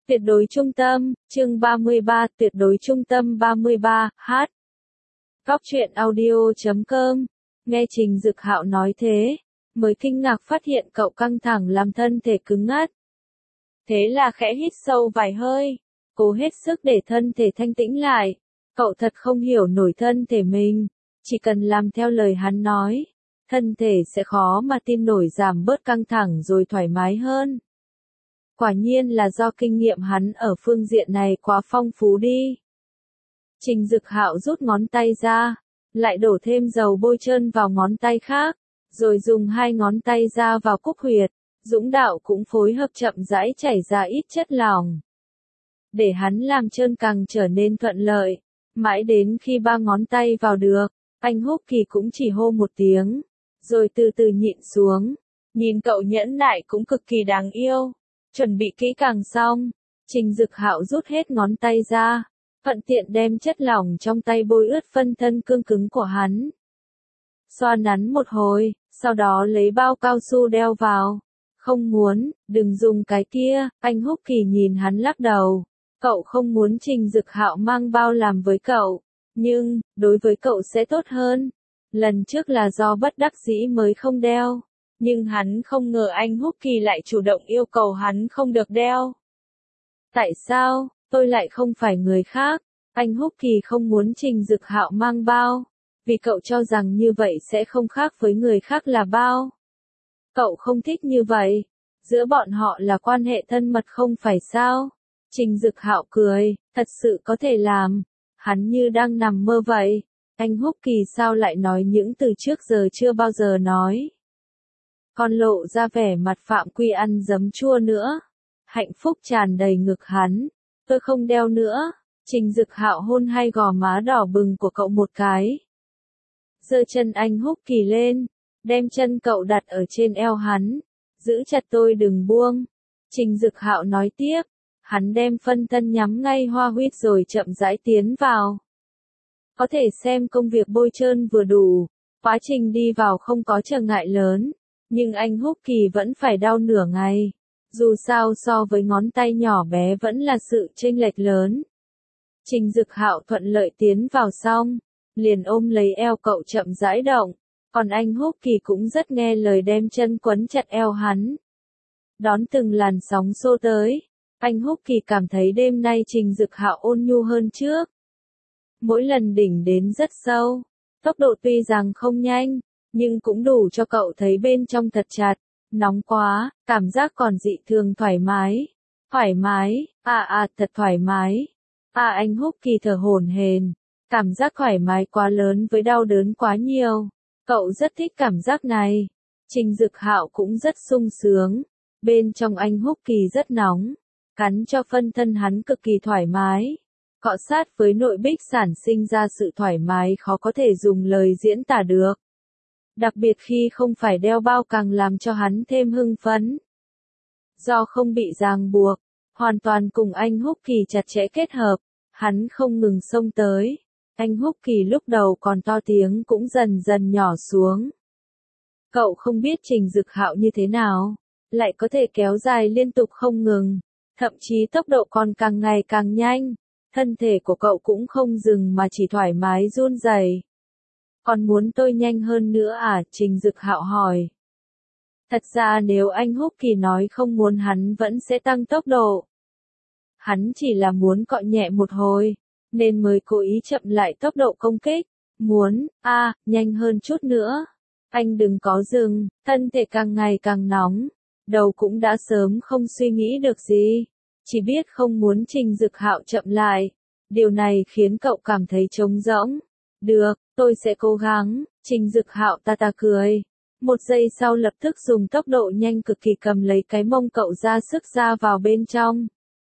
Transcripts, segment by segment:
Tuyệt đối trung tâm, chương 33, tuyệt đối trung tâm 33, h. Góc truyện audio.com. Nghe Trình Dực Hạo nói thế, mới kinh ngạc phát hiện cậu căng thẳng làm thân thể cứng ngắc. Thế là khẽ hít sâu vài hơi, cố hết sức để thân thể thanh tĩnh lại. Cậu thật không hiểu nổi thân thể mình, chỉ cần làm theo lời hắn nói, thân thể sẽ khó mà tin nổi giảm bớt căng thẳng rồi thoải mái hơn. Quả nhiên là do kinh nghiệm hắn ở phương diện này quá phong phú đi. Trình Dực Hạo rút ngón tay ra, lại đổ thêm dầu bôi trơn vào ngón tay khác, rồi dùng hai ngón tay ra vào cúc huyệt, Dũng Đạo cũng phối hợp chậm rãi chảy ra ít chất lỏng. Để hắn làm trơn càng trở nên thuận lợi, mãi đến khi ba ngón tay vào được, anh Húc Kỳ cũng chỉ hô một tiếng, rồi từ từ nhịn xuống. Nhìn cậu nhẫn nại cũng cực kỳ đáng yêu. Chuẩn bị kỹ càng xong, Trình Dực Hạo rút hết ngón tay ra, thuận tiện đem chất lỏng trong tay bôi ướt phân thân cương cứng của hắn. Xoa nắn một hồi, sau đó lấy bao cao su đeo vào. Không muốn, đừng dùng cái kia, anh Húc Kỳ nhìn hắn lắc đầu. Cậu không muốn Trình Dực Hạo mang bao làm với cậu, nhưng, đối với cậu sẽ tốt hơn. Lần trước là do bất đắc dĩ mới không đeo. Nhưng hắn không ngờ anh Húc Kỳ lại chủ động yêu cầu hắn không được đeo. Tại sao, tôi lại không phải người khác? Anh Húc Kỳ không muốn Trình Dực Hạo mang bao, vì cậu cho rằng như vậy sẽ không khác với người khác là bao. Cậu không thích như vậy, giữa bọn họ là quan hệ thân mật không phải sao? Trình Dực Hạo cười, thật sự có thể làm, hắn như đang nằm mơ vậy. Anh Húc Kỳ sao lại nói những từ trước giờ chưa bao giờ nói. Còn lộ ra vẻ mặt Phạm Quy ăn giấm chua nữa. Hạnh phúc tràn đầy ngực hắn. Tôi không đeo nữa. Trình Dực Hạo hôn hai gò má đỏ bừng của cậu một cái. Giơ chân anh Húc Kỳ lên, đem chân cậu đặt ở trên eo hắn. Giữ chặt tôi đừng buông. Trình Dực Hạo nói tiếp. Hắn đem phân thân nhắm ngay hoa huyết rồi chậm rãi tiến vào. Có thể xem công việc bôi trơn vừa đủ. Quá trình đi vào không có trở ngại lớn. Nhưng anh Húc Kỳ vẫn phải đau nửa ngày. Dù sao so với ngón tay nhỏ bé vẫn là sự chênh lệch lớn. Trình Dực Hạo thuận lợi tiến vào xong, liền ôm lấy eo cậu chậm rãi động. Còn anh Húc Kỳ cũng rất nghe lời đem chân quấn chặt eo hắn. Đón từng làn sóng xô tới, anh Húc Kỳ cảm thấy đêm nay Trình Dực Hạo ôn nhu hơn trước. Mỗi lần đỉnh đến rất sâu, tốc độ tuy rằng không nhanh, nhưng cũng đủ cho cậu thấy bên trong thật chặt, nóng quá, cảm giác còn dị thường thoải mái. Thoải mái, thật thoải mái. Anh Húc Kỳ thở hổn hển, cảm giác thoải mái quá lớn với đau đớn quá nhiều. Cậu rất thích cảm giác này. Trình Dực Hạo cũng rất sung sướng. Bên trong anh Húc Kỳ rất nóng, cắn cho phân thân hắn cực kỳ thoải mái. Cọ sát với nội bích sản sinh ra sự thoải mái khó có thể dùng lời diễn tả được. Đặc biệt khi không phải đeo bao càng làm cho hắn thêm hưng phấn. Do không bị ràng buộc, hoàn toàn cùng anh Húc Kỳ chặt chẽ kết hợp, hắn không ngừng xông tới. Anh Húc Kỳ lúc đầu còn to tiếng cũng dần dần nhỏ xuống. Cậu không biết Trình Dực Hạo như thế nào, lại có thể kéo dài liên tục không ngừng, thậm chí tốc độ còn càng ngày càng nhanh. Thân thể của cậu cũng không dừng mà chỉ thoải mái run rẩy. Còn muốn tôi nhanh hơn nữa à? Trình Dực Hạo hỏi. Thật ra nếu anh Húc Kỳ nói không muốn hắn vẫn sẽ tăng tốc độ. Hắn chỉ là muốn cọ nhẹ một hồi, nên mới cố ý chậm lại tốc độ công kích. Muốn, nhanh hơn chút nữa. Anh đừng có dừng, thân thể càng ngày càng nóng. Đầu cũng đã sớm không suy nghĩ được gì. Chỉ biết không muốn Trình Dực Hạo chậm lại. Điều này khiến cậu cảm thấy trống rỗng. Được, tôi sẽ cố gắng. Trình Dực Hạo ta cười. Một giây sau lập tức dùng tốc độ nhanh cực kỳ cầm lấy cái mông cậu ra sức ra vào bên trong.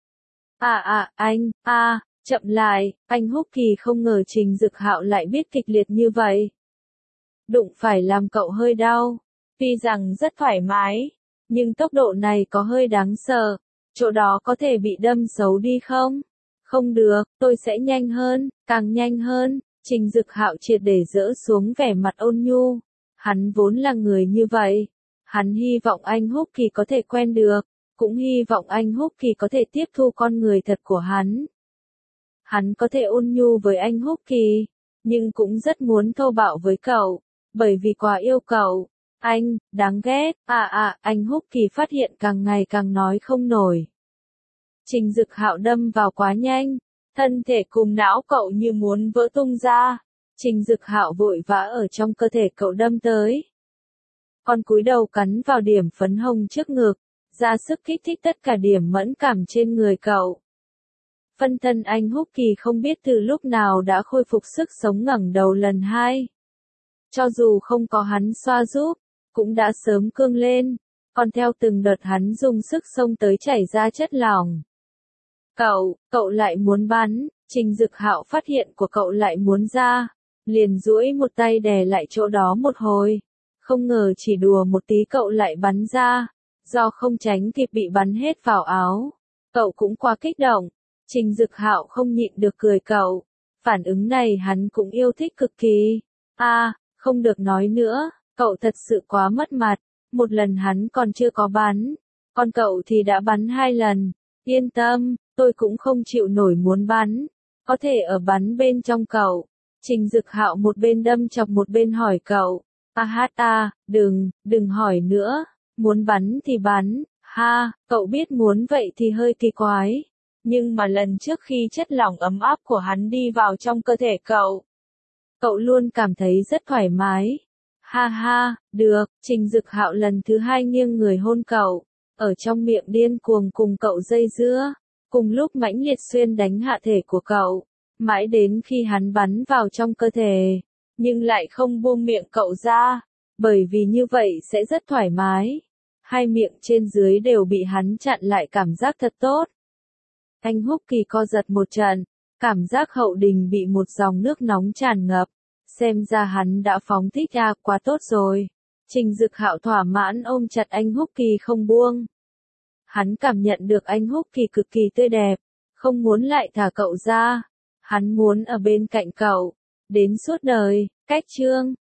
Chậm lại. Anh Húc Kỳ không ngờ Trình Dực Hạo lại biết kịch liệt như vậy. Đụng phải làm cậu hơi đau. Tuy rằng rất thoải mái, nhưng tốc độ này có hơi đáng sợ. Chỗ đó có thể bị đâm xấu đi không? Không được, tôi sẽ nhanh hơn, càng nhanh hơn. Trình Dực Hạo triệt để dỡ xuống vẻ mặt ôn nhu. Hắn vốn là người như vậy. Hắn hy vọng anh Húc Kỳ có thể quen được. cũng hy vọng anh Húc Kỳ có thể tiếp thu con người thật của hắn. Hắn có thể ôn nhu với anh Húc Kỳ, nhưng cũng rất muốn thô bạo với cậu, bởi vì quá yêu cậu. Anh, đáng ghét, anh Húc Kỳ phát hiện càng ngày càng nói không nổi. Trình Dực Hạo đâm vào quá nhanh, thân thể cùng não cậu như muốn vỡ tung ra. Trình Dực Hạo vội vã ở trong cơ thể cậu đâm tới. Con cúi đầu cắn vào điểm phấn hồng trước ngực, ra sức kích thích tất cả điểm mẫn cảm trên người cậu. Phân thân anh Húc Kỳ không biết từ lúc nào đã khôi phục sức sống ngẩng đầu lần hai. Cho dù không có hắn xoa giúp, cũng đã sớm cương lên, còn theo từng đợt hắn dùng sức xông tới chảy ra chất lỏng. Cậu lại muốn bắn, Trình Dực Hạo phát hiện của cậu lại muốn ra, liền duỗi một tay đè lại chỗ đó một hồi. Không ngờ chỉ đùa một tí cậu lại bắn ra, do không tránh kịp bị bắn hết vào áo. Cậu cũng quá kích động, Trình Dực Hạo không nhịn được cười cậu. Phản ứng này hắn cũng yêu thích cực kỳ. Không được nói nữa, cậu thật sự quá mất mặt. Một lần hắn còn chưa có bắn, còn cậu thì đã bắn 2 lần. Yên tâm, tôi cũng không chịu nổi muốn bắn. Có thể ở bắn bên trong cậu. Trình Dực Hạo một bên đâm chọc một bên hỏi cậu. Đừng hỏi nữa. Muốn bắn thì bắn. Cậu biết muốn vậy thì hơi kỳ quái. Nhưng mà lần trước khi chất lỏng ấm áp của hắn đi vào trong cơ thể cậu luôn cảm thấy rất thoải mái. Được, Trình Dực Hạo lần thứ 2 nghiêng người hôn cậu, ở trong miệng điên cuồng cùng cậu dây dưa, cùng lúc mãnh liệt xuyên đánh hạ thể của cậu, mãi đến khi hắn bắn vào trong cơ thể, nhưng lại không buông miệng cậu ra, bởi vì như vậy sẽ rất thoải mái. Hai miệng trên dưới đều bị hắn chặn lại, cảm giác thật tốt. Anh Húc Kỳ co giật một trận, cảm giác hậu đình bị một dòng nước nóng tràn ngập. Xem ra hắn đã phóng thích quá tốt rồi. Trình Dực Hạo thỏa mãn ôm chặt anh Húc Kỳ không buông. Hắn cảm nhận được anh Húc Kỳ cực kỳ tươi đẹp, không muốn lại thả cậu ra. Hắn muốn ở bên cạnh cậu, đến suốt đời. Cách chương